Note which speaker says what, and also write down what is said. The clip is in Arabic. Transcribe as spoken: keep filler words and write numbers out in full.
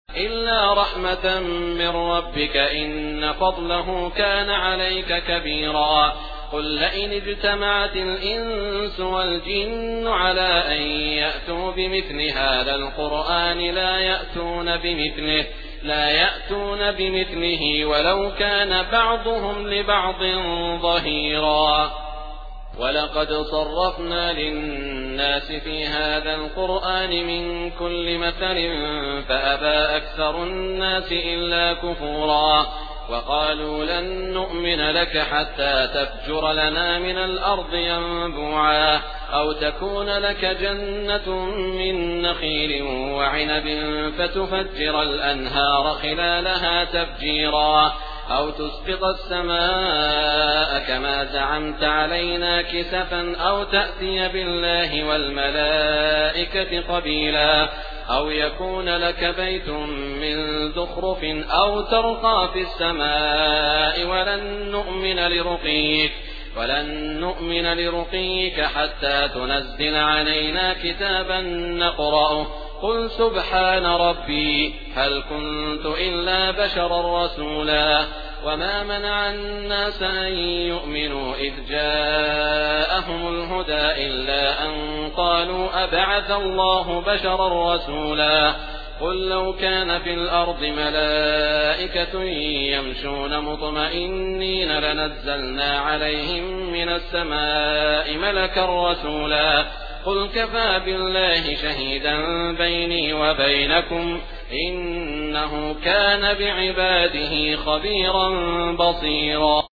Speaker 1: إلا رحمة من ربك إن فضله كان عليك كبيرا. قل لئن اجتمعت الإنس والجن على أن يأتوا بمثل هذا القرآن لا يأتون بمثله لا يأتون بمثله ولو كان بعضهم لبعض ظهيرا. ولقد صرفنا للناس في هذا القرآن من كل مثل فأبى أكثر الناس إلا كفورا. وقالوا لن نؤمن لك حتى تفجر لنا من الأرض ينبوعا أو تكون لك جنة من نخيل وعنب فتفجر الأنهار خلالها تفجيرا أو تسقط السماء كما زعمت علينا كسفا أو تأتي بالله والملائكة قبيلا أو يكون لك بيت من زخرف أو ترقى في السماء ولن نؤمن لرقيك ولن نؤمن لرقيك حتى تنزل علينا كتابا نقرأه قل سبحان ربي هل كنت إلا بشرا رسولا. وما منع الناس أن يؤمنوا إذ جاءهم الهدى إلا أن قالوا أبعث الله بشرا رسولا. قل لو كان في الأرض ملائكة يمشون مطمئنين لنزلنا عليهم من السماء ملكا رسولا. قل كفى بالله شهيدا بيني وبينكم إنه كان بعباده خبيرا بصيرا.